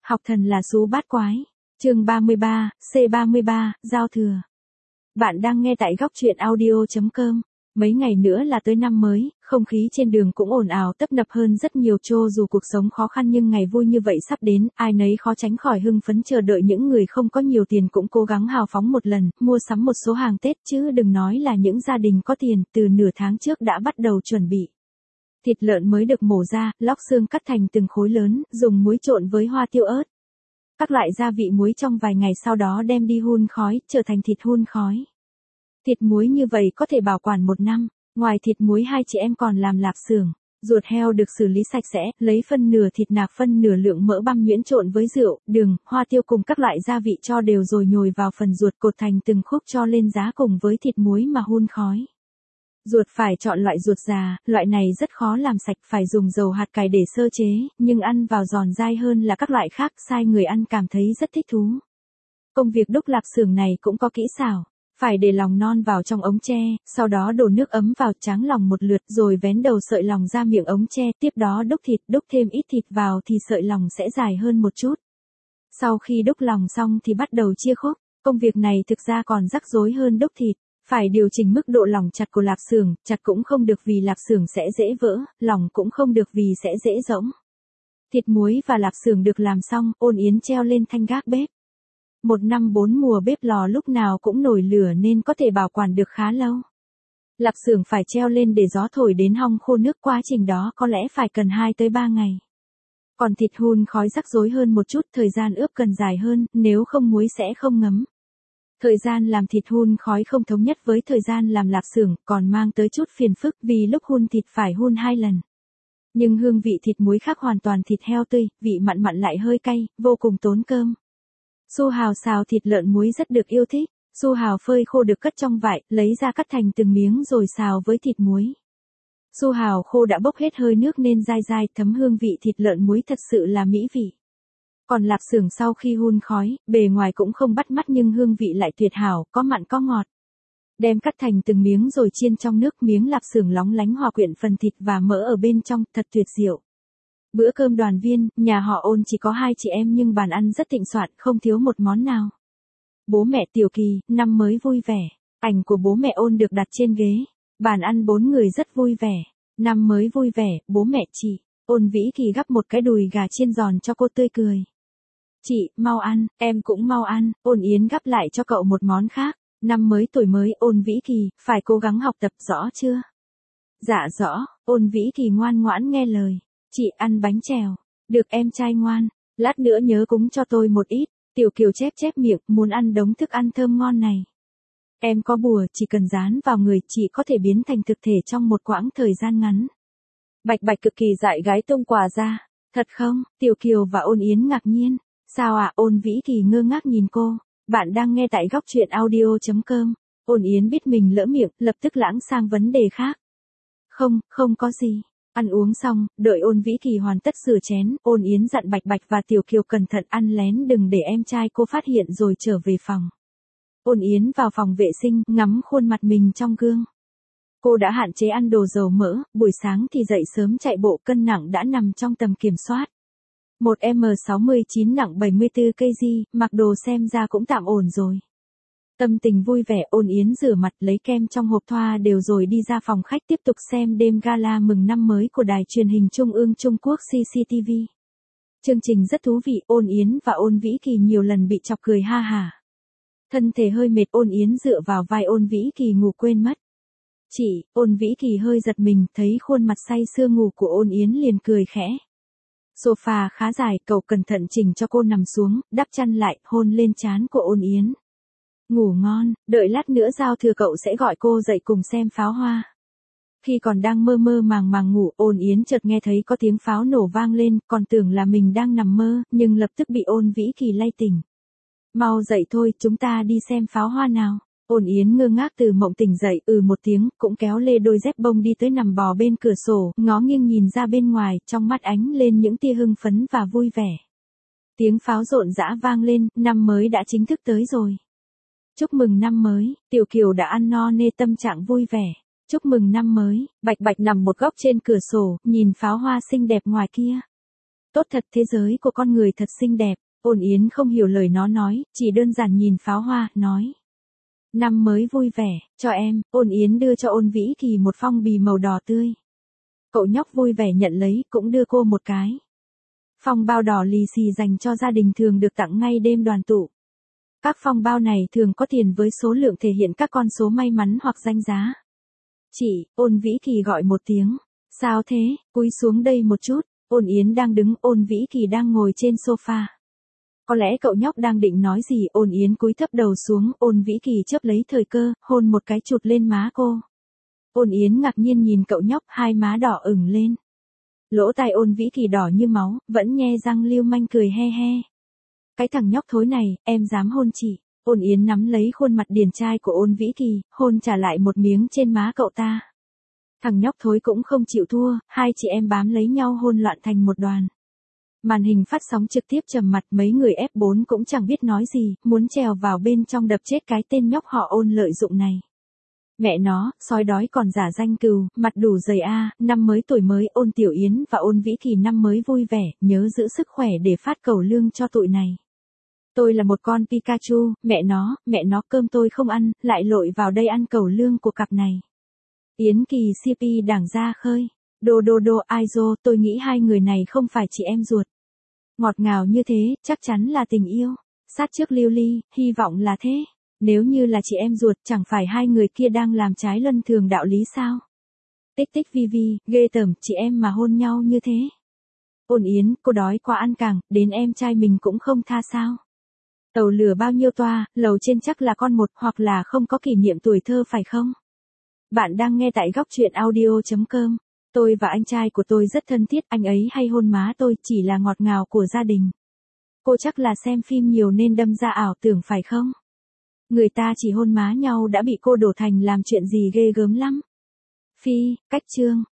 Học thần là sú bát quái. Chương 33, C33, giao thừa. Bạn đang nghe tại góc truyện audio.com. Mấy ngày nữa là tới năm mới, không khí trên đường cũng ồn ào tấp nập hơn rất nhiều. Cho dù cuộc sống khó khăn nhưng ngày vui như vậy sắp đến, ai nấy khó tránh khỏi hưng phấn chờ đợi. Những người không có nhiều tiền cũng cố gắng hào phóng một lần, mua sắm một số hàng Tết, chứ đừng nói là những gia đình có tiền, từ nửa tháng trước đã bắt đầu chuẩn bị. Thịt lợn mới được mổ ra, lóc xương cắt thành từng khối lớn, dùng muối trộn với hoa tiêu ớt. Các loại gia vị muối trong vài ngày sau đó đem đi hun khói, trở thành thịt hun khói. Thịt muối như vậy có thể bảo quản 1 năm. Ngoài thịt muối, hai chị em còn làm lạp xưởng. Ruột heo được xử lý sạch sẽ, lấy phân nửa thịt nạc phân nửa lượng mỡ băm nhuyễn trộn với rượu, đường, hoa tiêu cùng các loại gia vị cho đều rồi nhồi vào phần ruột cột thành từng khúc cho lên giá cùng với thịt muối mà hun khói. Ruột phải chọn loại ruột già, loại này rất khó làm sạch, phải dùng dầu hạt cải để sơ chế, nhưng ăn vào giòn dai hơn là các loại khác, sai người ăn cảm thấy rất thích thú. Công việc đúc lạp xưởng này cũng có kỹ xảo. Phải để lòng non vào trong ống tre, sau đó đổ nước ấm vào tráng lòng một lượt rồi vén đầu sợi lòng ra miệng ống tre, tiếp đó đúc thêm ít thịt vào thì sợi lòng sẽ dài hơn một chút. Sau khi đúc lòng xong thì bắt đầu chia khúc, công việc này thực ra còn rắc rối hơn đúc thịt, phải điều chỉnh mức độ lỏng chặt của lạp xưởng, chặt cũng không được vì lạp xưởng sẽ dễ vỡ, lỏng cũng không được vì sẽ dễ rỗng. Thịt muối và lạp xưởng được làm xong, Ôn Yến treo lên thanh gác bếp. 1 năm 4 mùa bếp lò lúc nào cũng nổi lửa nên có thể bảo quản được khá lâu. Lạp xưởng phải treo lên để gió thổi đến hong khô nước, quá trình đó có lẽ phải cần 2 tới 3 ngày. Còn thịt hun khói rắc rối hơn một chút, thời gian ướp cần dài hơn, nếu không muối sẽ không ngấm. Thời gian làm thịt hun khói không thống nhất với thời gian làm lạp xưởng, còn mang tới chút phiền phức vì lúc hun thịt phải hun 2 lần. Nhưng hương vị thịt muối khác hoàn toàn, thịt heo tươi, vị mặn mặn lại hơi cay, vô cùng tốn cơm. Su hào xào thịt lợn muối rất được yêu thích. Su hào phơi khô được cất trong vại, lấy ra cắt thành từng miếng rồi xào với thịt muối. Su hào khô đã bốc hết hơi nước nên dai dai, thấm hương vị thịt lợn muối thật sự là mỹ vị. Còn lạp xưởng sau khi hun khói, bề ngoài cũng không bắt mắt nhưng hương vị lại tuyệt hảo, có mặn có ngọt. Đem cắt thành từng miếng rồi chiên trong nước, miếng lạp xưởng lóng lánh hòa quyện phần thịt và mỡ ở bên trong, thật tuyệt diệu. Bữa cơm đoàn viên, nhà họ Ôn chỉ có 2 chị em nhưng bàn ăn rất thịnh soạn, không thiếu một món nào. Bố mẹ Tiểu Kỳ, năm mới vui vẻ. Ảnh của bố mẹ Ôn được đặt trên ghế. Bàn ăn 4 người rất vui vẻ. Năm mới vui vẻ, bố mẹ chị. Ôn Vĩ Kỳ gắp một cái đùi gà chiên giòn cho cô, tươi cười. Chị, mau ăn, em cũng mau ăn. Ôn Yến gắp lại cho cậu một món khác. Năm mới tuổi mới, Ôn Vĩ Kỳ, phải cố gắng học tập, rõ chưa? Dạ rõ. Ôn Vĩ Kỳ ngoan ngoãn nghe lời. Chị ăn bánh chèo. Được em trai ngoan. Lát nữa nhớ cúng cho tôi một ít. Tiểu Kiều chép chép miệng, muốn ăn đống thức ăn thơm ngon này. Em có bùa, chỉ cần dán vào người, chị có thể biến thành thực thể trong một quãng thời gian ngắn. Bạch Bạch cực kỳ dại gái tung quà ra. Thật không? Tiểu Kiều và Ôn Yến ngạc nhiên. Sao ạ? Ôn Vĩ Kỳ ngơ ngác nhìn cô. Bạn đang nghe tại góc truyện audio.com. Ôn Yến biết mình lỡ miệng, lập tức lãng sang vấn đề khác. Không có gì. Ăn uống xong, đợi Ôn Vĩ Kỳ hoàn tất rửa chén, Ôn Yến dặn Bạch Bạch và Tiểu Kiều cẩn thận ăn lén, đừng để em trai cô phát hiện rồi trở về phòng. Ôn Yến vào phòng vệ sinh, ngắm khuôn mặt mình trong gương. Cô đã hạn chế ăn đồ dầu mỡ, buổi sáng thì dậy sớm chạy bộ, cân nặng đã nằm trong tầm kiểm soát. 1m69 nặng 74 kg, mặc đồ xem ra cũng tạm ổn rồi. Tâm tình vui vẻ, Ôn Yến rửa mặt, lấy kem trong hộp thoa đều rồi đi ra phòng khách tiếp tục xem đêm gala mừng năm mới của đài truyền hình Trung ương Trung Quốc CCTV. Chương trình rất thú vị, Ôn Yến và Ôn Vĩ Kỳ nhiều lần bị chọc cười ha hả. Thân thể hơi mệt, Ôn Yến dựa vào vai Ôn Vĩ Kỳ ngủ quên mất. Chị, Ôn Vĩ Kỳ hơi giật mình, thấy khuôn mặt say sưa ngủ của Ôn Yến liền cười khẽ. Sofa khá dài, cậu cẩn thận chỉnh cho cô nằm xuống, đắp chăn lại, hôn lên trán của Ôn Yến. Ngủ ngon, đợi lát nữa giao thừa cậu sẽ gọi cô dậy cùng xem pháo hoa. Khi còn đang mơ mơ màng ngủ, Ôn Yến chợt nghe thấy có tiếng pháo nổ vang lên, còn tưởng là mình đang nằm mơ, nhưng lập tức bị Ôn Vĩ Kỳ lay tỉnh. Mau dậy thôi, chúng ta đi xem pháo hoa nào. Ôn Yến ngơ ngác từ mộng tỉnh dậy, một tiếng, cũng kéo lê đôi dép bông đi tới nằm bò bên cửa sổ, ngó nghiêng nhìn ra bên ngoài, trong mắt ánh lên những tia hưng phấn và vui vẻ. Tiếng pháo rộn rã vang lên, năm mới đã chính thức tới rồi. Chúc mừng năm mới, Tiểu Kiều đã ăn no nê, tâm trạng vui vẻ. Chúc mừng năm mới, Bạch Bạch nằm một góc trên cửa sổ, nhìn pháo hoa xinh đẹp ngoài kia. Tốt thật, thế giới của con người thật xinh đẹp. Ôn Yến không hiểu lời nó nói, chỉ đơn giản nhìn pháo hoa, nói. Năm mới vui vẻ, cho em. Ôn Yến đưa cho Ôn Vĩ Kỳ một phong bì màu đỏ tươi. Cậu nhóc vui vẻ nhận lấy, cũng đưa cô một cái. Phong bao đỏ lì xì dành cho gia đình thường được tặng ngay đêm đoàn tụ. Các phong bao này thường có tiền với số lượng thể hiện các con số may mắn hoặc danh giá. Chị, Ôn Vĩ Kỳ gọi một tiếng. Sao thế, cúi xuống đây một chút. Ôn Yến đang đứng, Ôn Vĩ Kỳ đang ngồi trên sofa. Có lẽ cậu nhóc đang định nói gì, Ôn Yến cúi thấp đầu xuống, Ôn Vĩ Kỳ chớp lấy thời cơ, hôn một cái chụt lên má cô. Ôn Yến ngạc nhiên nhìn cậu nhóc, hai má đỏ ửng lên. Lỗ tai Ôn Vĩ Kỳ đỏ như máu, vẫn nhe răng lưu manh cười he he. Cái thằng nhóc thối này, em dám hôn chị. Ôn Yến nắm lấy khuôn mặt điển trai của Ôn Vĩ Kỳ, hôn trả lại một miếng trên má cậu ta. Thằng nhóc thối cũng không chịu thua, hai chị em bám lấy nhau hôn loạn thành một đoàn. Màn hình phát sóng trực tiếp trầm mặt, mấy người F4 cũng chẳng biết nói gì, muốn trèo vào bên trong đập chết cái tên nhóc họ Ôn lợi dụng này. Mẹ nó, sói đói còn giả danh cừu, mặt đủ dày a, năm mới tuổi mới, Ôn Tiểu Yến và Ôn Vĩ Kỳ năm mới vui vẻ, nhớ giữ sức khỏe để phát cẩu lương cho tụi này. Tôi là một con Pikachu, mẹ nó cơm tôi không ăn, lại lội vào đây ăn cẩu lương của cặp này. Yến Kỳ CP đảng ra khơi. Đô Aizo, tôi nghĩ hai người này không phải chị em ruột. Ngọt ngào như thế, chắc chắn là tình yêu. Sát trước lưu ly, hy vọng là thế. Nếu như là chị em ruột, chẳng phải hai người kia đang làm trái luân thường đạo lý sao? Tích tích vi vi, ghê tởm, chị em mà hôn nhau như thế. Ôn Yến, cô đói quá ăn càng, đến em trai mình cũng không tha sao? Tàu lửa bao nhiêu toa, lầu trên chắc là con một, hoặc là không có kỷ niệm tuổi thơ phải không? Bạn đang nghe tại góc truyện audio.com. Tôi và anh trai của tôi rất thân thiết, anh ấy hay hôn má tôi, chỉ là ngọt ngào của gia đình. Cô chắc là xem phim nhiều nên đâm ra ảo tưởng phải không? Người ta chỉ hôn má nhau đã bị cô đổ thành làm chuyện gì ghê gớm lắm. Phi, cách chương.